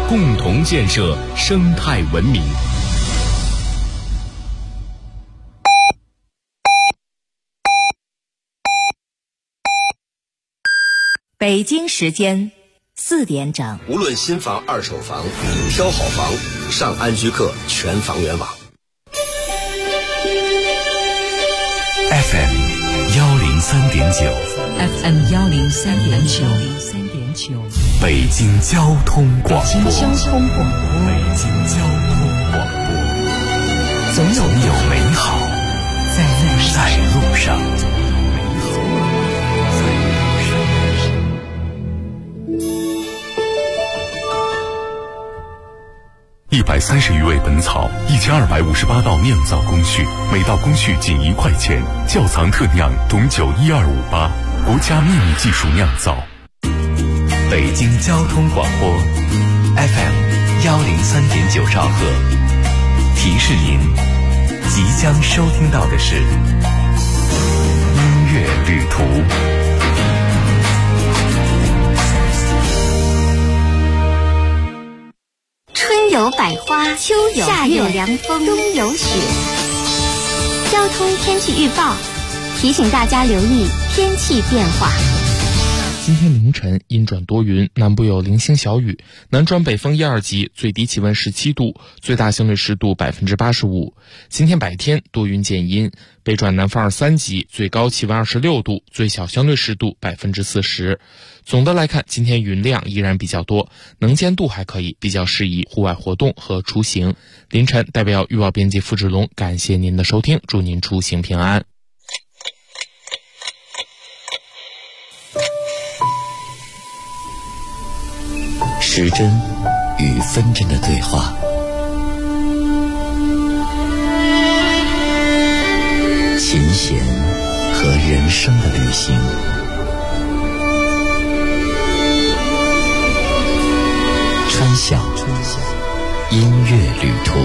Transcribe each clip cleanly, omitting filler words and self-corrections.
共同建设生态文明。 北京时间4点整。 无论新房、二手房，挑好房，上安居客全房源网。 FM 103.9 FM 103.9 北京交通广播。 北京交通广播，总有美好在路上。 130余味本草，1258道酿造工序，每道工序仅1块钱。窖藏特酿董酒12588，国家秘密技术酿造。 北京交通广播 FM 103.9兆赫，提示您即将收听到的是音乐旅途。 春有百花，秋有夏有凉风，冬有雪。交通天气预报提醒大家留意天气变化。 今天凌晨阴转多云，南部有零星小雨，南转北风1、2级，最低气温17度，最大相对湿度85%。今天白天多云见阴，北转南风2、3级，最高气温26度，最小相对湿度40%。总的来看，今天云量依然比较多，能见度还可以，比较适宜户外活动和出行。凌晨代表预报编辑付志龙，感谢您的收听，祝您出行平安。 时针与分针的对话，琴弦和人生的旅行，穿晓音乐旅途。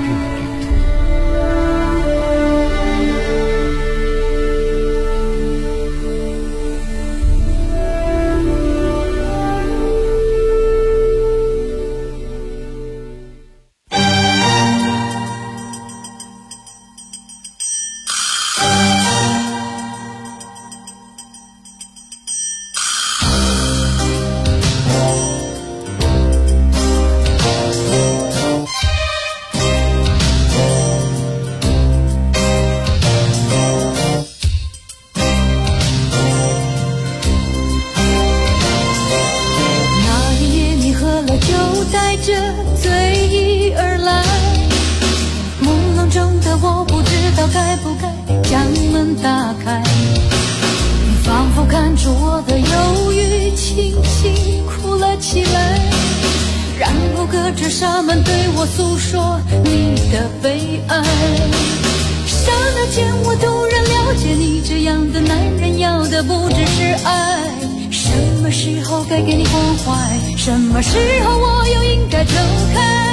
什么时候我又应该走开？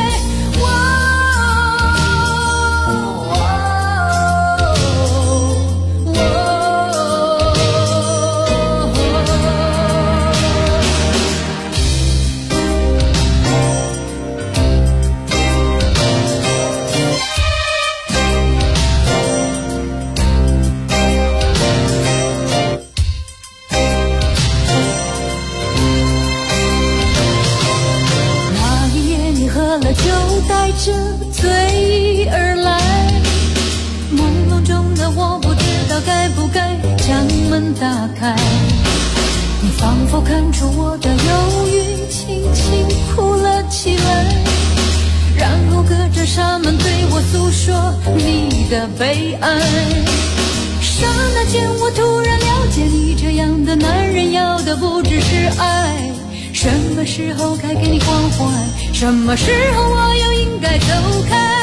打开，你仿佛看出我的忧郁，轻轻哭了起来，然后隔着纱门对我诉说你的悲哀。刹那间我突然了解，你这样的男人要的不只是爱。什么时候该给你关怀，什么时候我又应该走开？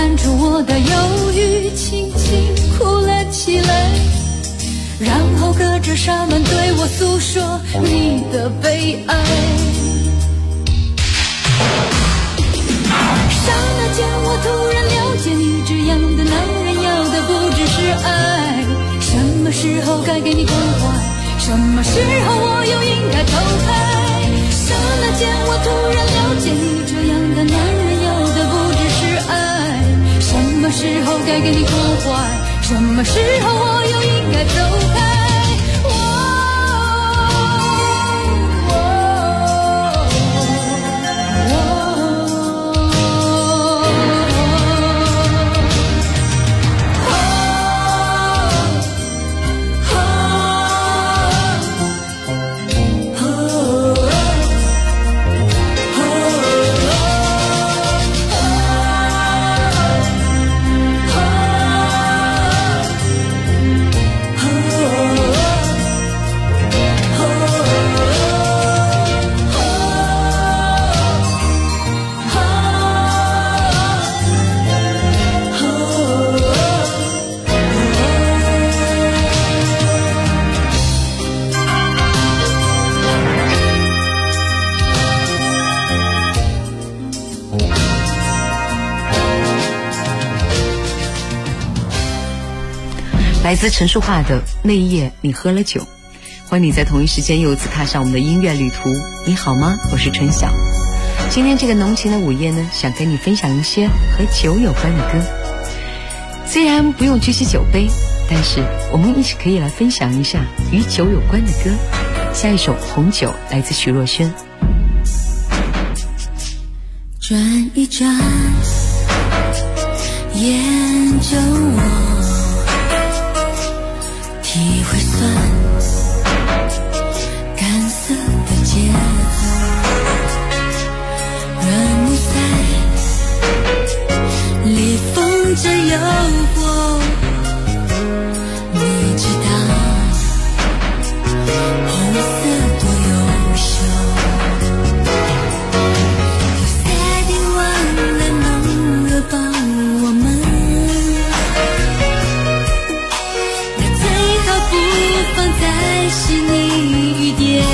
看出我的忧郁，轻轻哭了起来，然后隔着纱门对我诉说你的悲哀。刹那间我突然了解，你这样的男人要的不只是爱，什么时候该给你关怀，什么时候我又应该投开。刹那间我突然了解，你这样的男人要的不只是爱，什么时候该给你关怀，什么时候我又应该走开。 来自陈淑桦的那一夜你喝了酒，欢迎你在同一时间又一次踏上我们的音乐旅途。你好吗？我是春晓。今天这个浓情的午夜呢，想跟你分享一些和酒有关的歌。虽然不用举起酒杯，但是我们一起可以来分享一下与酒有关的歌。下一首《红酒》来自徐若瑄。 转一转，研究我体会酸干涩的节奏，软木塞裂缝着诱惑，你知道红色多优秀，有塞定忘了能够帮我们，放在细腻一点，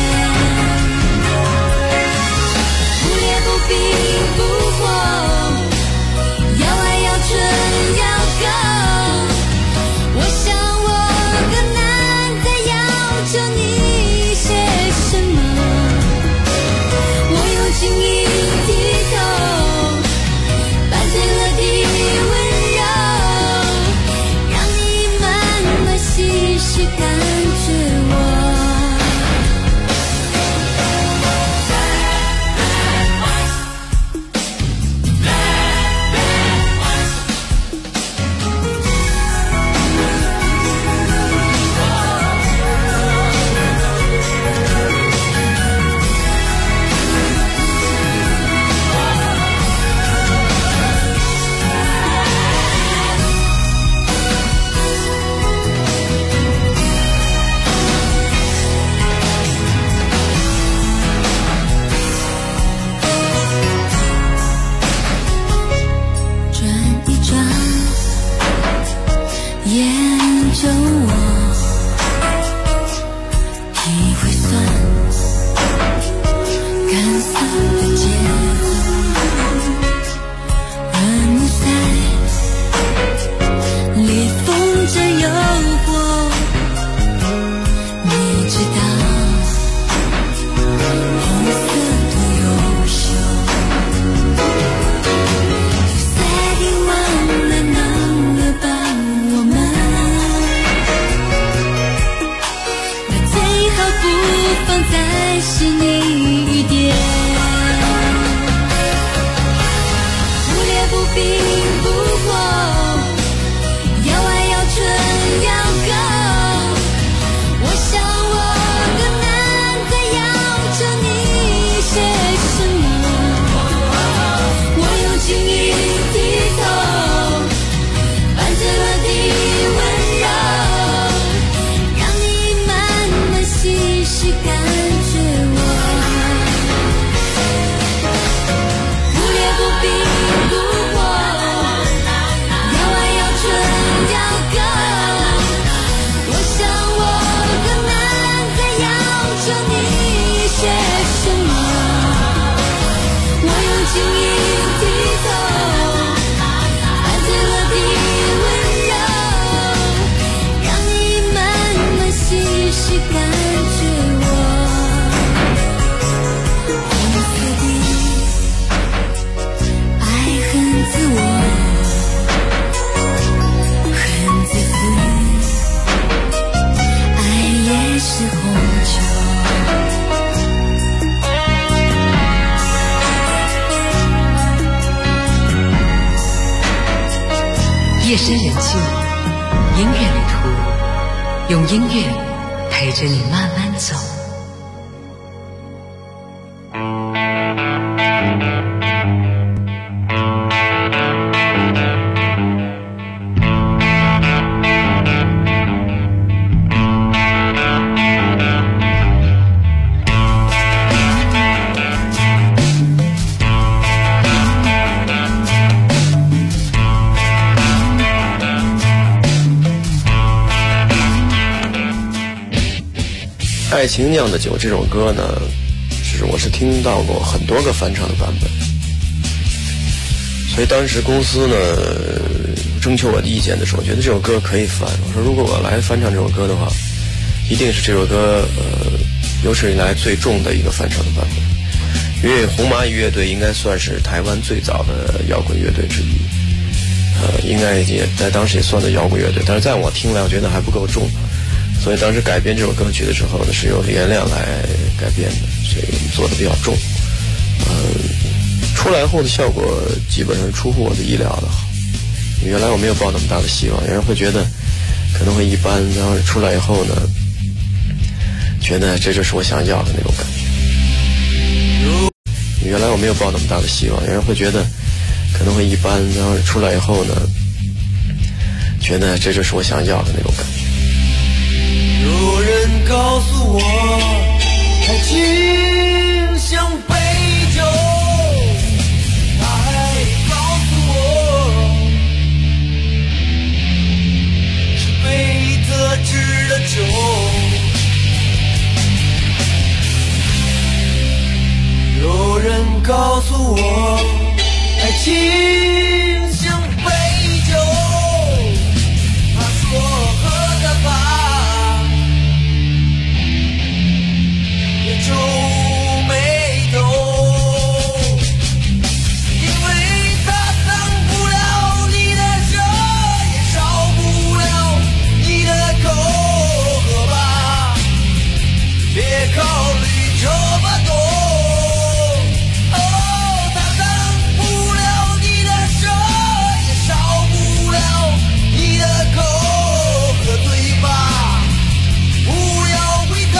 不烈不冰不火，要爱要纯要够，我想我更难再要求你些什么，我用情意剔透半醉了的温柔，让你慢慢细细感觉我。不烈不冰不火。 夜深人静，音乐旅途，用音乐陪着你慢慢走。 爱情酿的酒这首歌呢，我是听到过很多个翻唱的版本，所以当时公司呢征求我的意见的时候，觉得这首歌可以翻。我说如果我来翻唱这首歌的话，一定是这首歌有史以来最重的一个翻唱的版本。因为红蚂蚁乐队应该算是台湾最早的摇滚乐队之一，应该也在当时也算的摇滚乐队，但是在我听来我觉得还不够重。所以当时改编这首歌曲的时候呢，是由李延亮来改编的，所以做的比较重。出来后的效果基本上出乎我的意料的好。原来我没有抱那么大的希望，有人会觉得可能会一般，然后出来以后呢，觉得这就是我想要的那种感觉。原来我没有抱那么大的希望，有人会觉得可能会一般，然后出来以后呢，觉得这就是我想要的那种感觉。 有人告诉我，爱情像杯酒，他还告诉我，是被特制的酒。有人告诉我，爱情像杯酒，他说喝的吧。皱眉头，因为它挡不了你的手，也少不了你的口，喝吧，别考虑这么多。哦，它挡不了你的手，也少不了你的口，喝醉吧，不要回头。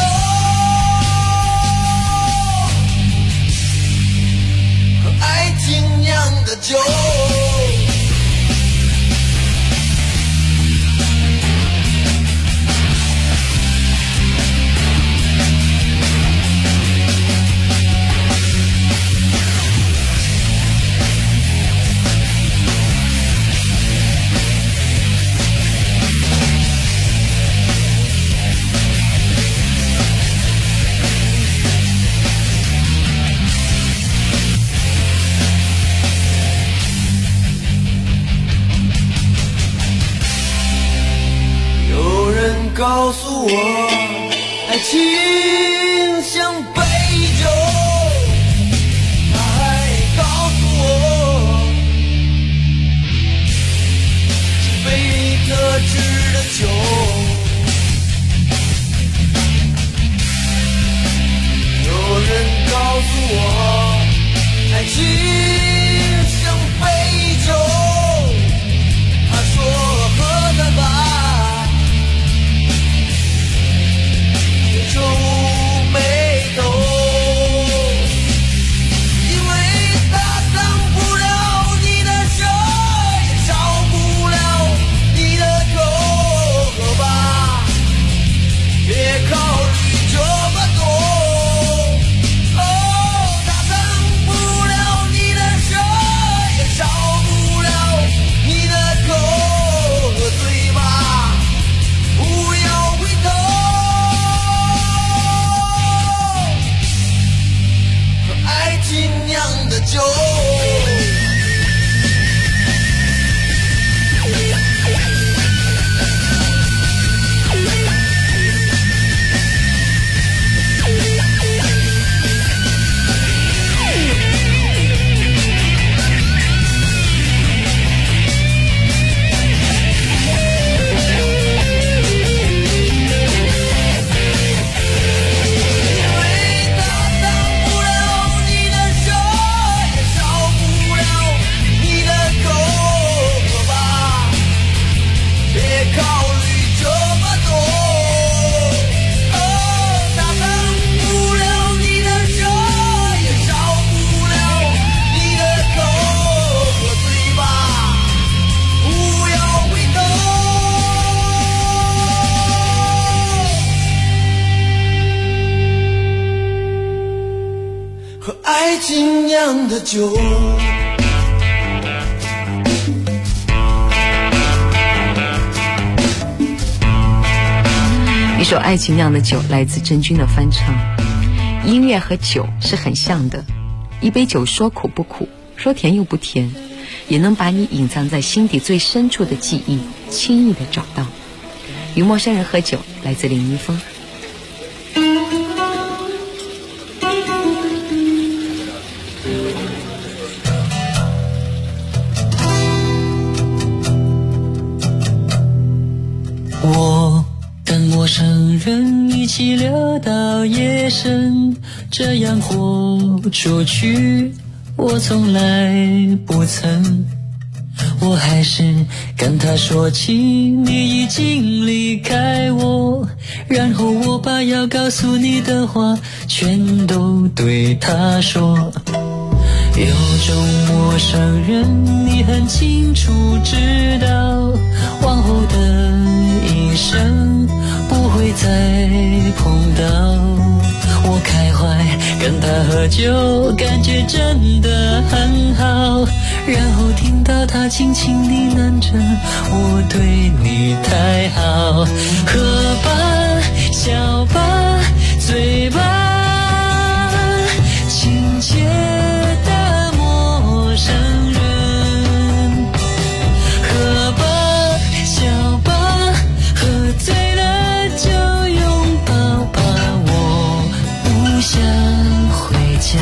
爱情酿的酒，告诉我，爱情像杯酒，他还告诉我，是被特制的酒。有人告诉我，爱情像杯酒，他说喝的吧。 酿的酒。 一首《爱情酿的酒》来自郑钧的翻唱。音乐和酒是很像的，一杯酒说苦不苦，说甜又不甜，也能把你隐藏在心底最深处的记忆轻易地找到。与陌生人喝酒，来自林一峰。 我跟陌生人一起聊到夜深，这样豁出去我从来不曾。我还是跟他说起你已经离开我，然后我把要告诉你的话全都对他说。有种陌生人你很清楚知道，往后的一生不会再碰到。我开怀跟他喝酒，感觉真的很好，然后听到他轻轻呢喃着我对你太好。喝吧，笑吧，醉吧，亲切的陌生人。喝吧，笑吧，喝醉了就拥抱吧，我不想回家。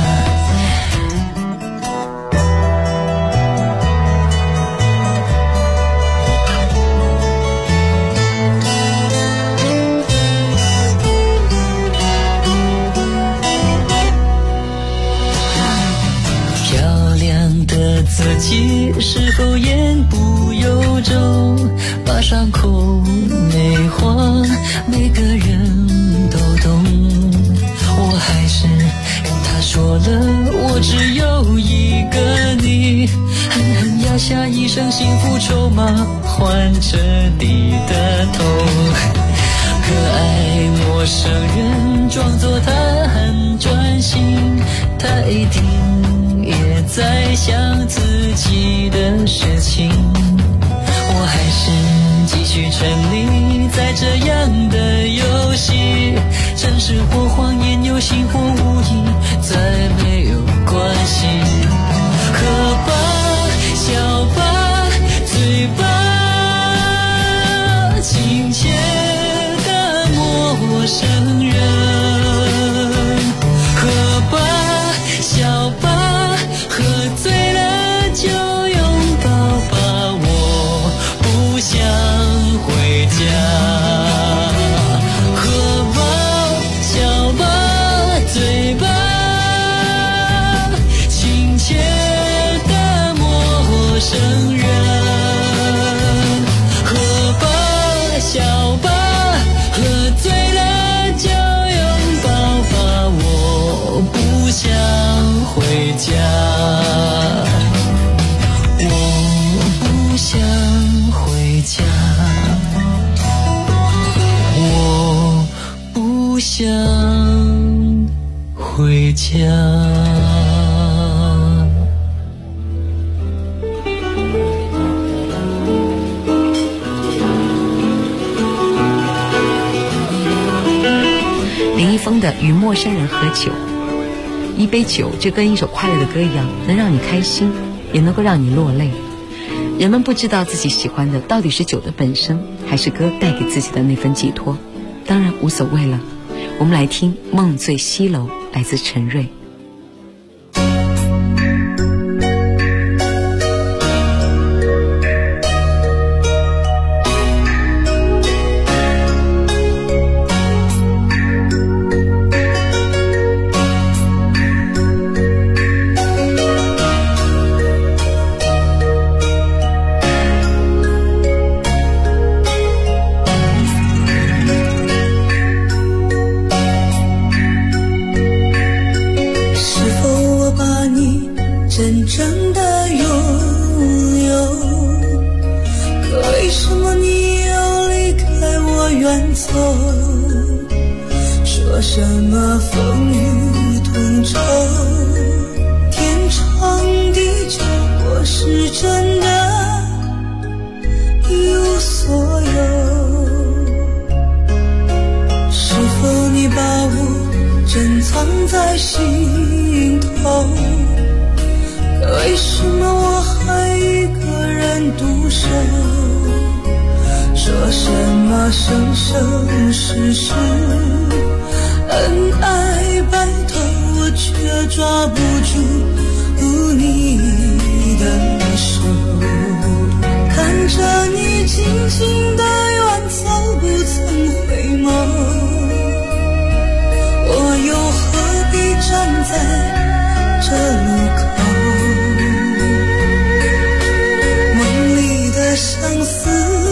自己是否言不由衷，把伤口美化，每个人都懂。我还是跟他说了，我只有一个你，狠狠压下一生幸福筹码，换彻底的痛。可爱陌生人装作他很专心，他一定也在想自己的事情。我还是继续沉溺在这样的游戏，真实或谎言，有心或无意，再没有关系。喝吧，笑吧，醉吧，亲切的陌生人。喝吧，笑吧，喝醉了就拥抱吧，我不想回家。喝吧，笑吧，醉吧，亲切的陌生人。喝吧，笑吧，喝醉了就拥抱吧，我不想回家。我不想回家，我不想回家。 林一峰的《与陌生人喝酒》，一杯酒就跟一首快乐的歌一样，能让你开心，也能够让你落泪。人们不知道自己喜欢的到底是酒的本身，还是歌带给自己的那份寄托，当然无所谓了。我们来听《梦醉西楼》，来自陈瑞。 真正的拥有，可为什么你要离开我远走？说什么风雨同舟， 在心头，可为什么我还一个人独守？说什么生生世世恩爱白头，我却抓不住你的手。看着你静静的远走，不曾回眸，我又何必站在这路口？梦里的相思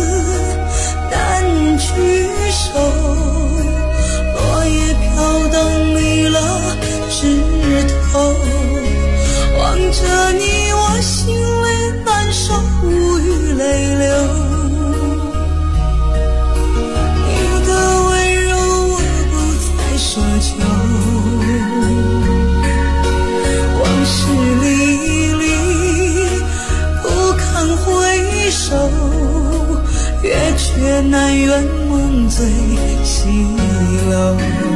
难聚首，落叶飘荡离了枝头，望着你我心里难受，无语泪流。你的温柔我不再奢求，往事历历不堪回首，月却难圆梦醉西楼。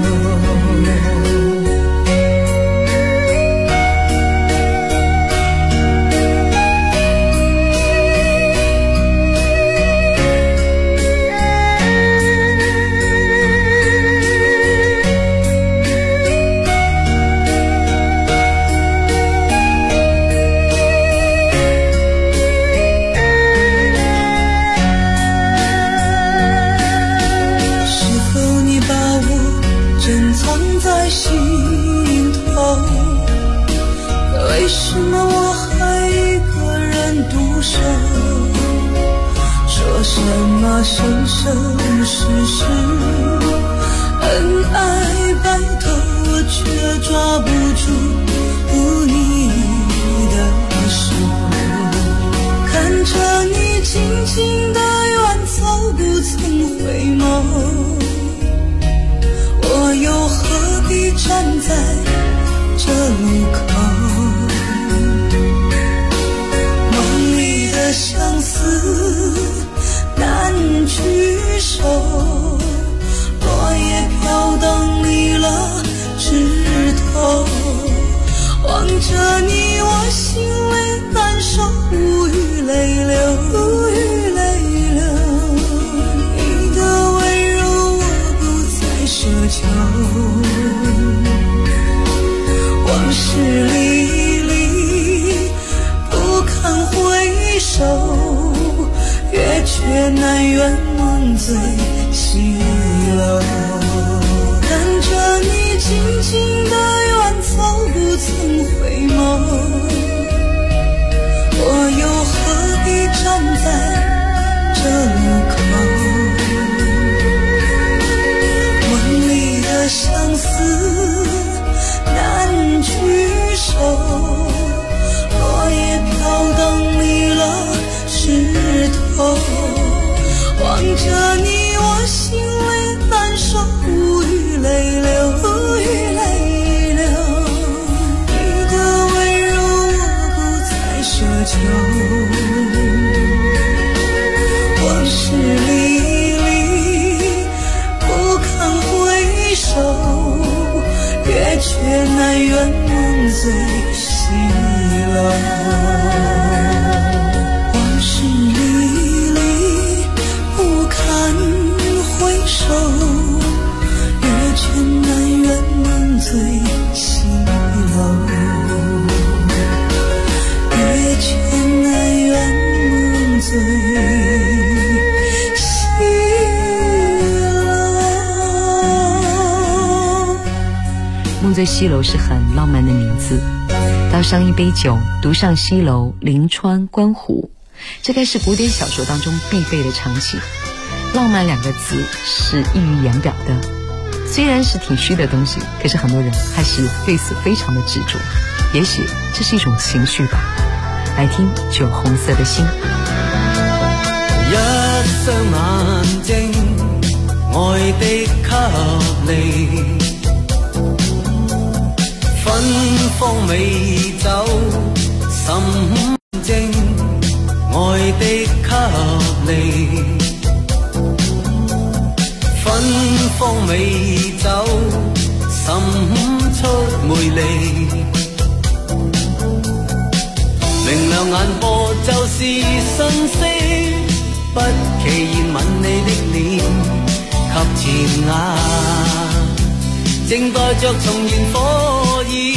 为什么我还一个人独守？说什么生生世世恩爱白头，我却抓不住你的手。看着你静静的远走，不曾回眸，我又何必站在这路口？梦里的相思难聚首，落叶飘荡离了枝头，望着你我心里难受，无语泪流，无语泪流。你的温柔我不再奢求，往事历历不堪回首，月却难圆梦醉西楼。看着你静静的远走，不曾回眸，我又何必站在这路口？梦里的相思难聚首，落叶飘荡离了枝头，望着你我心里难受，无语泪流，无语泪流。你的温柔我不再奢求，往事历历不堪回首，月却难圆梦醉西楼。往事历历不堪回首，月却难圆梦醉西楼。月却难圆梦醉西楼。 梦醉西楼是很浪漫的名字，倒上一杯酒，独上西楼，临川观湖，这该是古典小说当中必备的场景。浪漫两个字是溢于言表的，虽然是挺虚的东西，可是很多人还是对此非常的执着，也许这是一种情绪吧。来听酒红色的心。 一雙眼睛愛的給你，芬芳美酒心精愛的給你，芬芳美酒滲出魅力。明亮眼波就是信息，不期然吻你的臉及前額，正待着重燃火焰。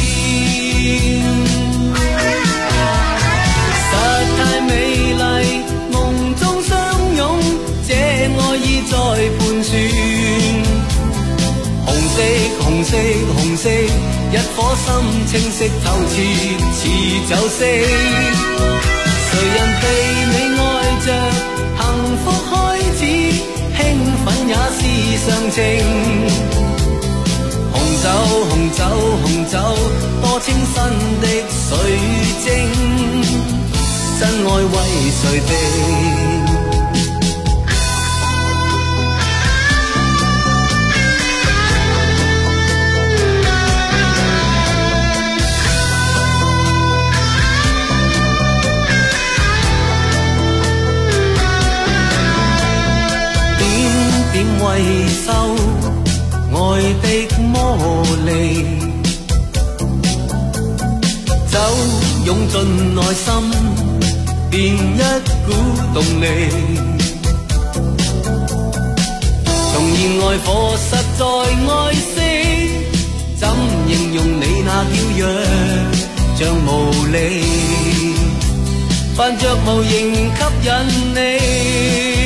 實太美麗，夢中相擁，這愛意在盤旋。紅色，紅色，紅色，一顆心清晰透徹，似酒色。誰人被你愛着，幸福開始，興奮也是常情。紅酒，紅酒，紅酒，多清新的水晶，真愛為誰定？為受愛的魔力，酒湧進內心，變一股動力。重燃愛火，實在愛惜，怎形容你那嬌弱像無力，泛着無形吸引你。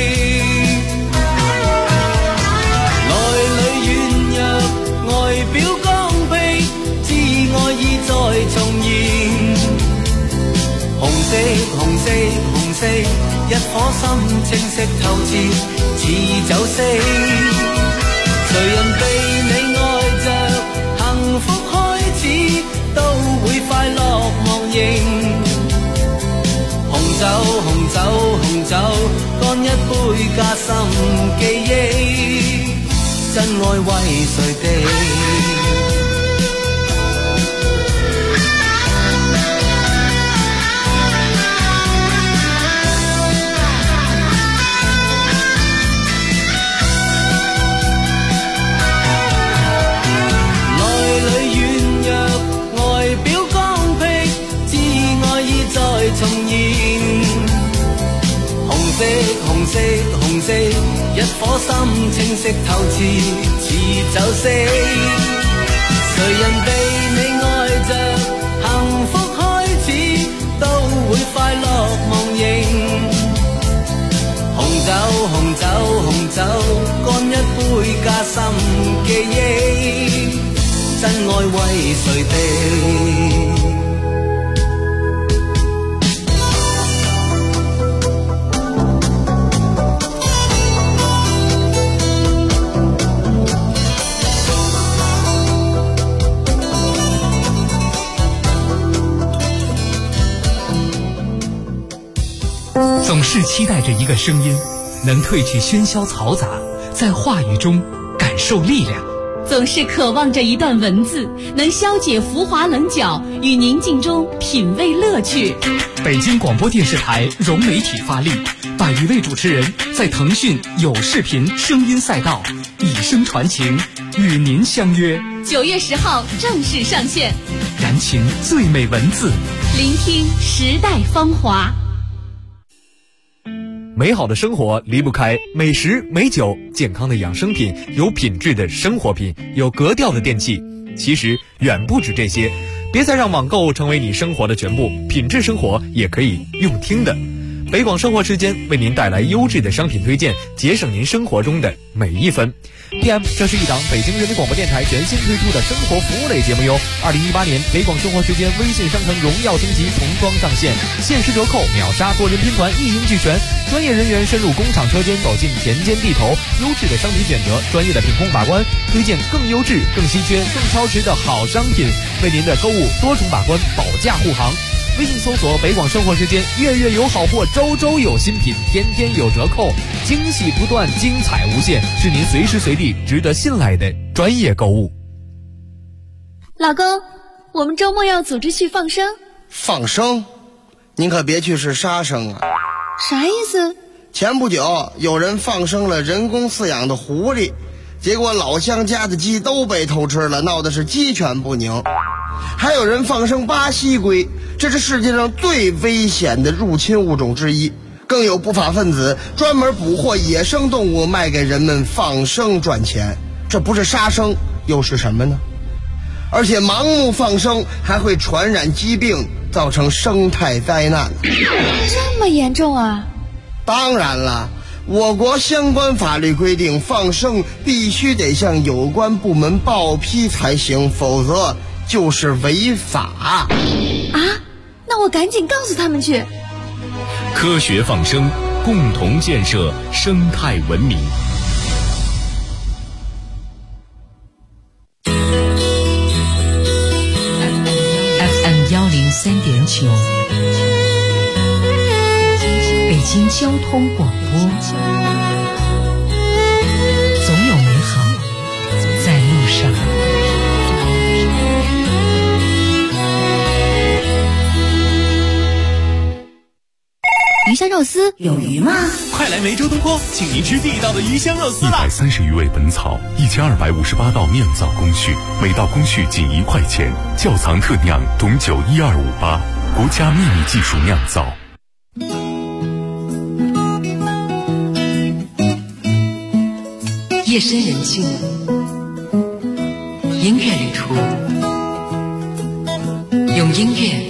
外表剛愎，知愛意再重現。紅色，紅色，紅色，一顆心清晰透徹，似酒色。誰人被你愛着，幸福開始，都會快樂忘形。紅酒，紅酒，紅酒，乾一杯加深記憶。真愛為誰定？內裏軟弱，外表剛愎，知愛意再重現。紅色，紅色，紅色，一顆心清晰透徹，似酒色。誰人被你愛着，幸福開始，都會快樂忘形。紅酒，紅酒，紅酒，乾一杯加深記憶，真愛為誰定？ 总是期待着一个声音，能褪去喧嚣嘈杂，在话语中感受力量。 总是渴望着一段文字，能消解浮华棱角，与宁静中品味乐趣。 北京广播电视台融媒体发力，100余位主持人在腾讯有视频声音赛道以声传情，与您相约。 9月10号正式上线， 燃情最美文字， 聆听时代芳华。 美好的生活离不开美食美酒，健康的养生品，有品质的生活品，有格调的电器。其实远不止这些，别再让网购成为你生活的全部，品质生活也可以用听的。北广生活时间为您带来优质的商品推荐，节省您生活中的每一分。PM， 这是一档北京人民广播电台全新推出的生活服务类节目哟。2018年北广生活时间微信商城荣耀升级重装上线，限时折扣，秒杀多人拼团，一应俱全。专业人员深入工厂车间，走进田间地头，优质的商品选择，专业的品控把关，推荐更优质、更稀缺、更超值的好商品，为您的购物多重把关，保驾护航。微信搜索北广生活时间，月月有好货，周周有新品，天天有折扣，惊喜不断，精彩无限，是您随时随地值得信赖的专业购物。 老公，我们周末要组织去放生。 放生？您可别去是杀生啊！ 啥意思？ 前不久有人放生了人工饲养的狐狸， 结果老乡家的鸡都被偷吃了，闹得是鸡犬不宁。还有人放生巴西龟，这是世界上最危险的入侵物种之一。更有不法分子专门捕获野生动物卖给人们放生赚钱，这不是杀生又是什么呢？而且盲目放生还会传染疾病，造成生态灾难。 这么严重啊？ 当然了，我国相关法律规定，放生必须得向有关部门报批才行，否则就是违法。 啊？那我赶紧告诉他们去。 科学放生，共同建设生态文明。 FM 103.9，北京交通广播。总有美好在路上。 鱼香肉丝有鱼吗？ 快来梅州东坡，请您吃地道的鱼香肉丝了！130余味本草，1258道酿造工序，每道工序仅1块钱，窖藏特酿，董酒12588，国家秘密技术酿造。 夜深人静，音乐旅途，用音乐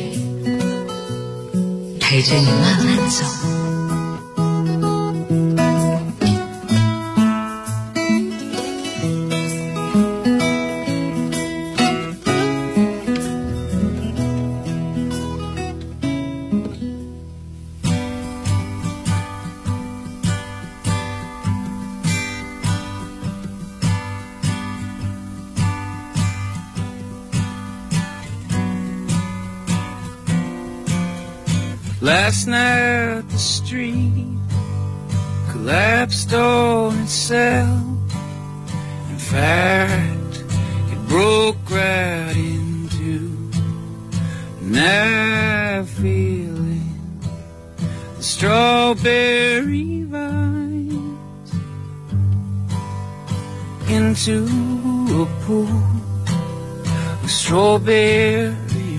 陪着你慢慢走。 Last night the street collapsed on itself. In fact, it broke right in two. Now feeling the strawberry vines into a pool of strawberry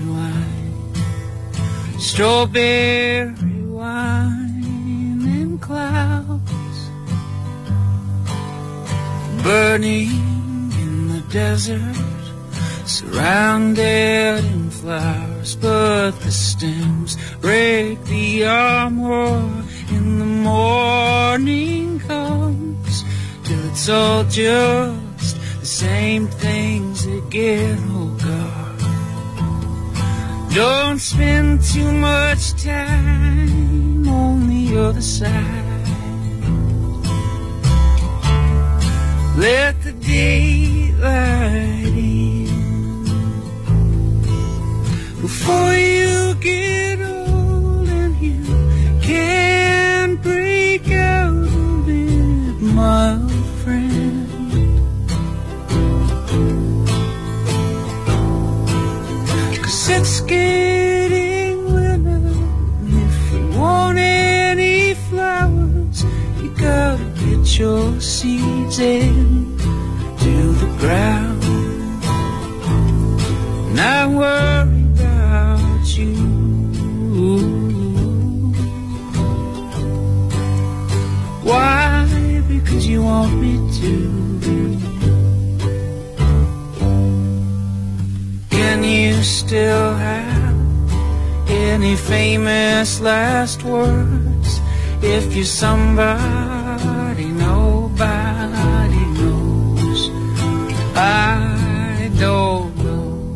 wine and clouds burning in the desert, surrounded in flowers, but the stems break the armor in the morning comes, till it's all just the same things again. Oh God, don't spend too much time on the other side. Let the daylight in before you get old and you can't break out of it, my old friend. It's getting winter, and if you want any flowers, you gotta get your seeds in to the ground. And I worry about you. Why? Because you want me to. Can you still have any famous last words if you're somebody nobody knows? I don't know.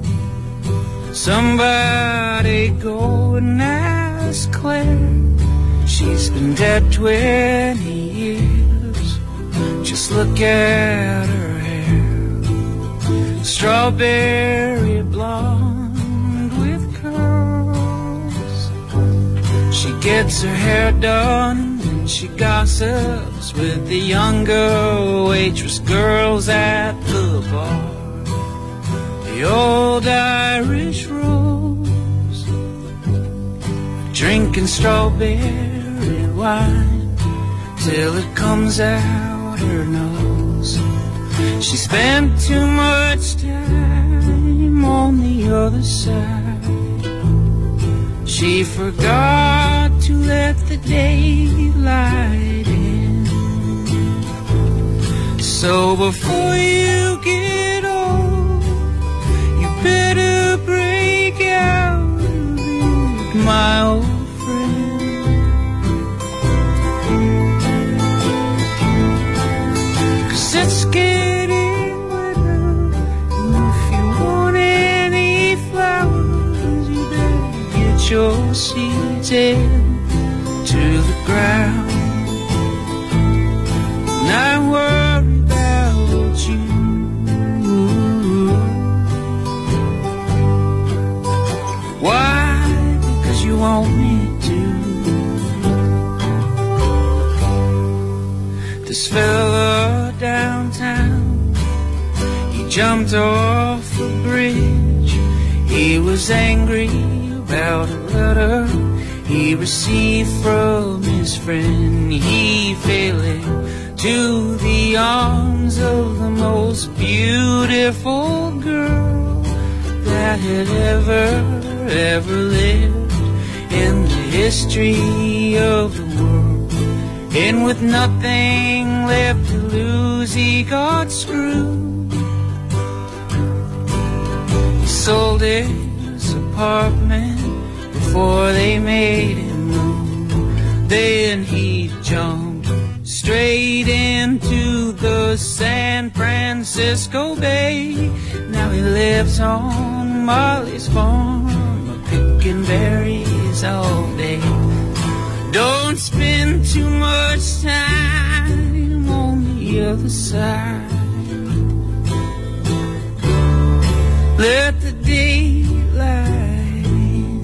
Somebody go and ask Claire. She's been dead 20 years. Just look at her hair, strawberry blonde with curls. She gets her hair done when she gossips with the younger waitress girls at the bar. The old Irish rose, drinking strawberry wine till it comes out her nose. She spent too much time on the other side. She forgot to let the daylight in. So before you get old, you better break out of it, my old friend. 'Cause it's getting wetter, and if you want any flowers, you better get your seeds into the ground. And I worry about you. Why? Because you want me to. This fella downtown, he jumped off a bridge. He was angry about a letter he received from his friend. He fell into the arms of the most beautiful girl that had ever lived in the history of the world. And with nothing left to lose, he got screwed. He sold his apartment before they made him move. Then he jumped straight into the San Francisco Bay. Now he lives on Molly's farm, picking berries all day. Don't spend too much time on the other side. Let the daylight in.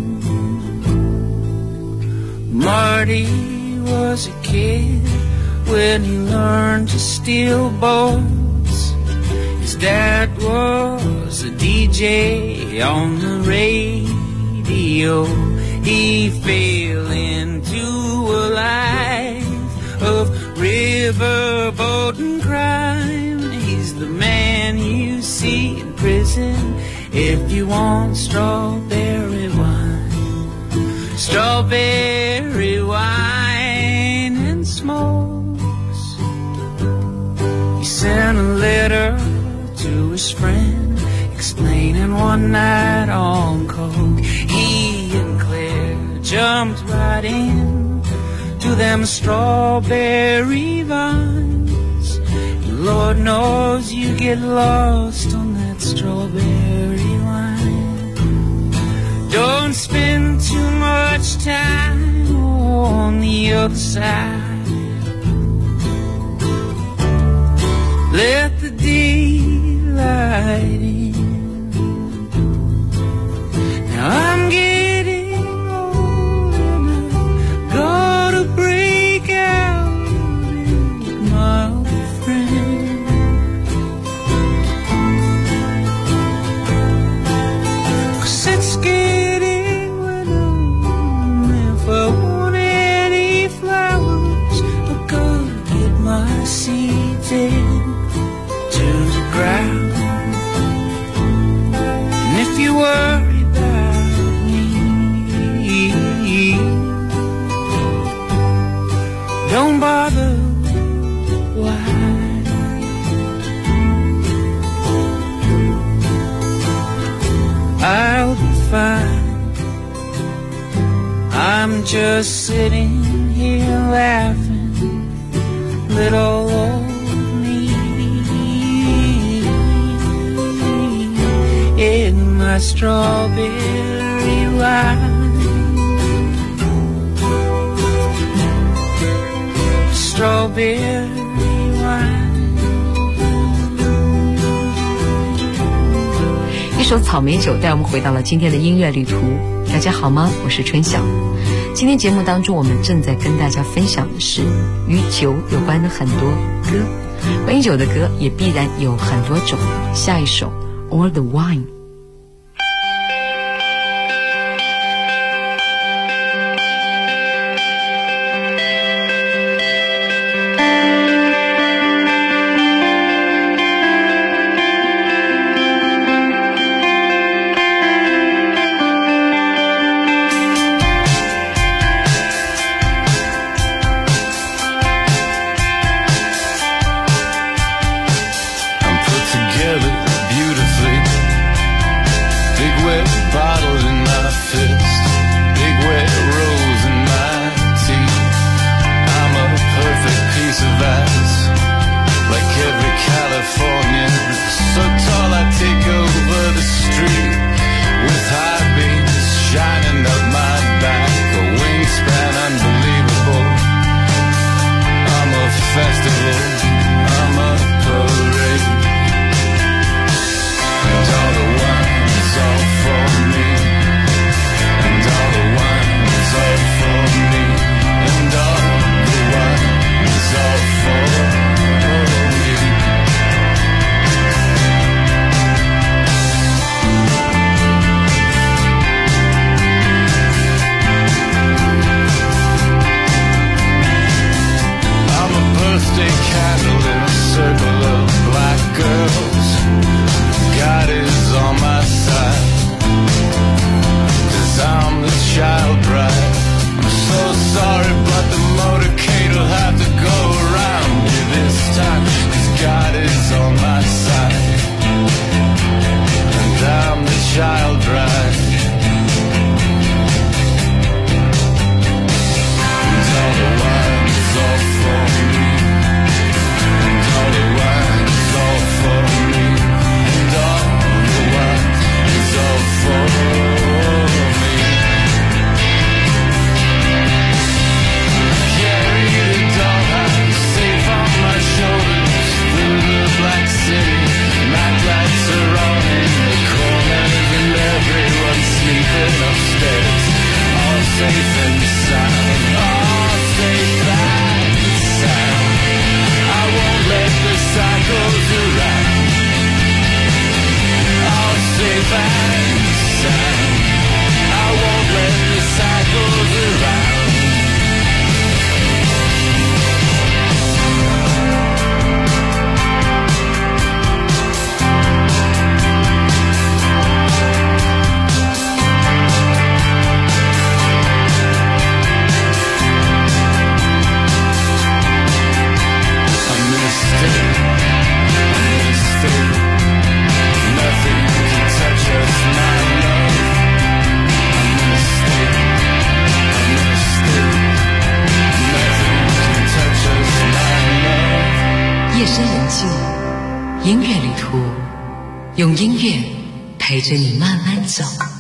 Marty was a kid when he learned to steal boats. His dad was a DJ on the radio. He fell into a life of riverboat and crime. He's the man you see in prison if you want strawberry wine. Strawberry wine and smokes. He sent a letter to his friend explaining one night on coke. He and Claire jumped right in to them strawberry vines. Lord knows you get lost on that strawberry wine. Don't spend too much time on the other side. Let the daylight in. Now I'm getting old and I've got to break out of it, my old friend. 'Cause it's getting winter, and if I want any flowers, I've got to get my seeds into the ground. And if you worry about me, don't bother. Why? I'll be fine. I'm just sitting here laughing, little old me, in my strawberry wine. Strawberry wine. 一首草莓酒带我们回到了今天的音乐旅途。大家好吗？我是春晓。今天节目当中，我们正在跟大家分享的是与酒有关的很多歌，关于酒的歌也必然有很多种。下一首 All the Wine。 音乐旅途，用音乐陪着你慢慢走。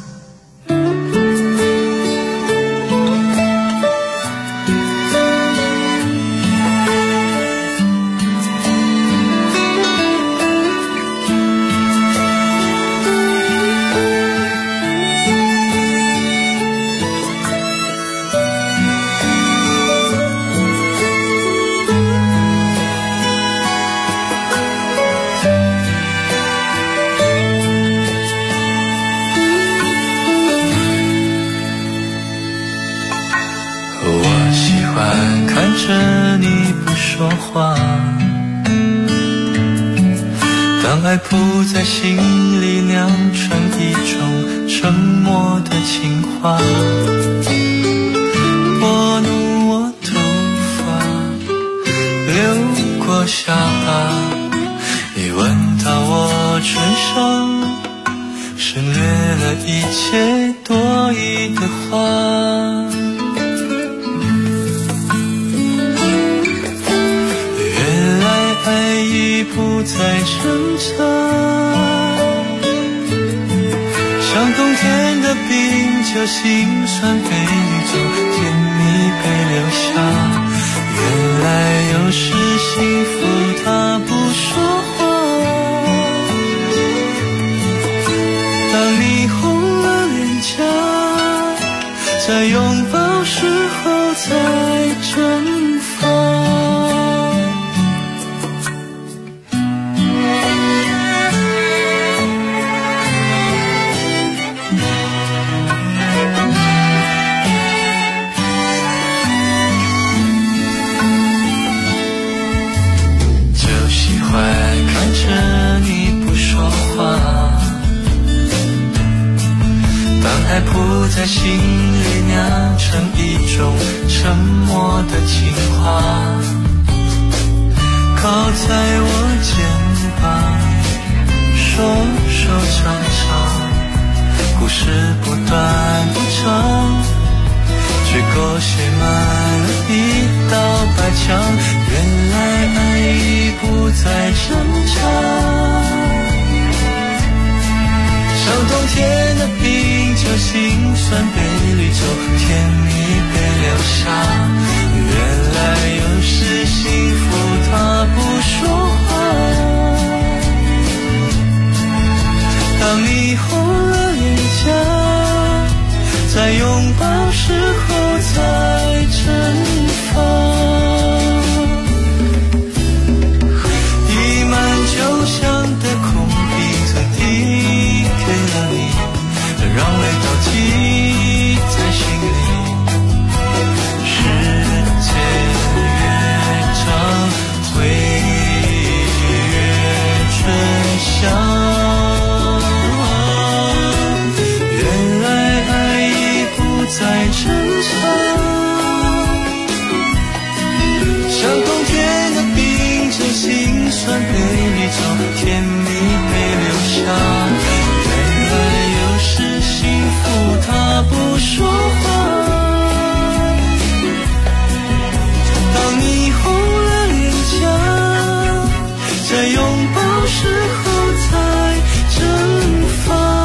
着你不说话，当爱扑在心里酿成一种沉默的情话，拨弄我头发流过下巴，你闻到我唇上省略了一切多余的话，爱已不再挣扎，像冬天的冰酒，心酸被你走，甜蜜被留下。原来有时幸福它不说话，当你红了脸颊，在拥抱时候才蒸发。看着你不说话，当爱扑在心里酿成一种沉默的情话，靠在我肩膀，说说唱唱，故事不断不长，结果写满了一道白墙。原来爱已不再挣扎，像冬天的冰酒，心酸被滤走，甜蜜被留下。原来有时幸福它不说话，当你红了脸颊，在拥抱时候才蒸发。溢满酒香的空瓶曾递给了你，让味道记在心里。时间越长，回忆越醇香。在挣扎，像冬天的冰酒，心酸被你走，甜蜜被留下。原来有时幸福它不说话，当你红了脸颊，在拥抱时候才蒸发。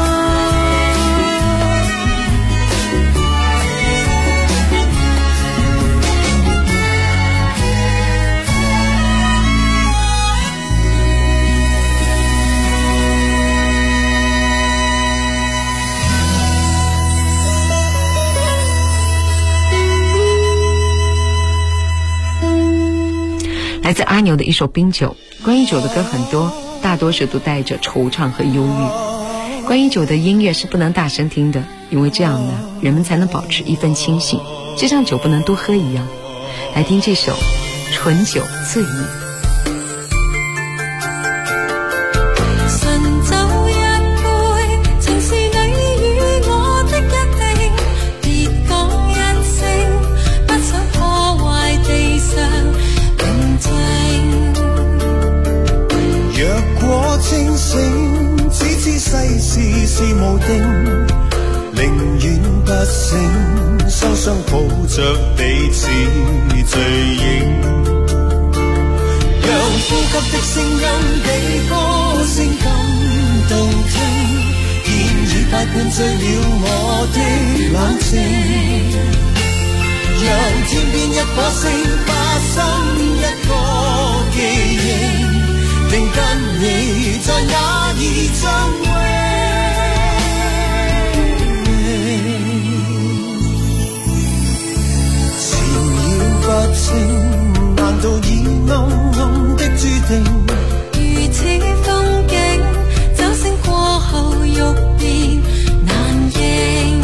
来自阿牛的一首《冰酒》。关于酒的歌很多，大多数都带着惆怅和忧郁。关于酒的音乐是不能大声听的，因为这样呢，人们才能保持一份清醒，就像酒不能多喝一样。来听这首《醇酒醉意》。 清醒，只知世事是無定，寧願不醒，雙雙抱着彼此醉影。讓呼吸的聲音比歌聲更動聽，言語帶灌醉了我的冷靜，讓天邊一顆星化身一個記憶，令跟你在那兒相會。不清，難道已暗暗的注定？ 如此風景，酒醒過後欲變難認。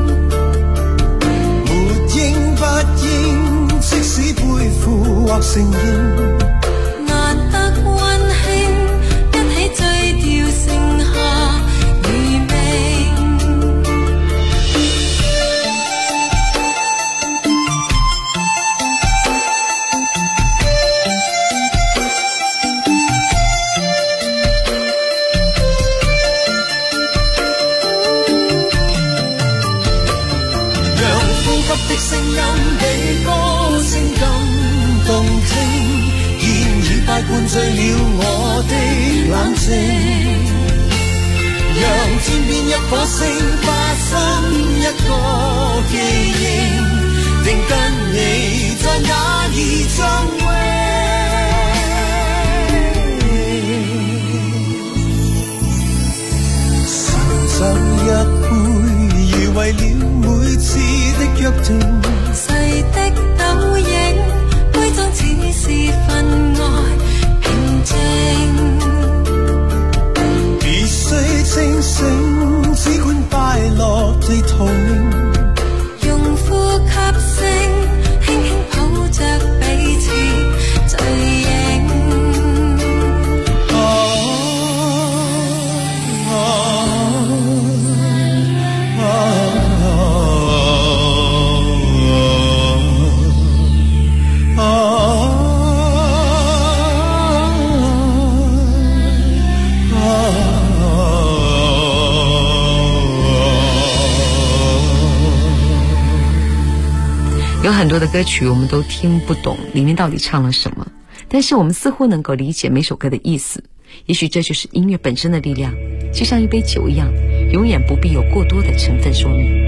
沒應不應，即使背負或承認， 難得溫馨，一起醉掉剩下餘味。 的聲音比歌聲更動聽，言語帶灌醉了我的冷靜，讓天邊一顆星化身一個記憶，定跟你在那兒相會。神酒一杯，如為了每次的約定， 細的倒影，杯中只是分愛平靜。 別須清醒，只管快樂地逃命， 用呼吸聲輕輕抱着彼此醉影。 有很多的歌曲我们都听不懂里面到底唱了什么，但是我们似乎能够理解每首歌的意思。也许这就是音乐本身的力量，就像一杯酒一样，永远不必有过多的成分说明。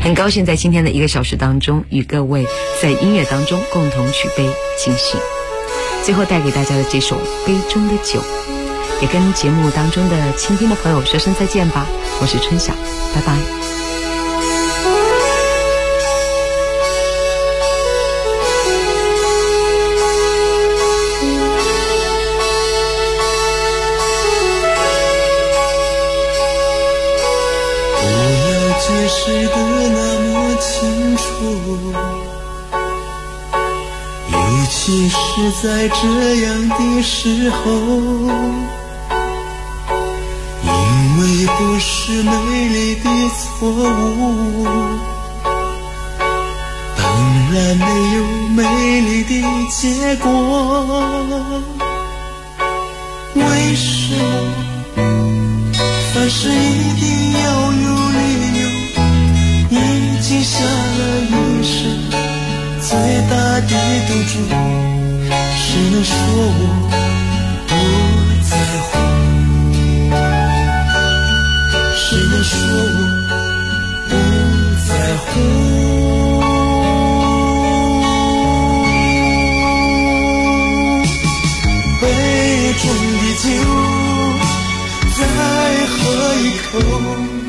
很高兴在今天的1个小时当中，与各位在音乐当中共同举杯尽兴。最后带给大家的这首《杯中的酒》，也跟节目当中的倾听的朋友说声再见吧。我是春晓，拜拜。 解释得那么清楚，尤其是在这样的时候，因为不是美丽的错误，当然没有美丽的结果。为什么凡事一定要有理由？已经下了一生最大的赌注，谁能说我不在乎？谁能说我不在乎？杯中的酒，再喝一口。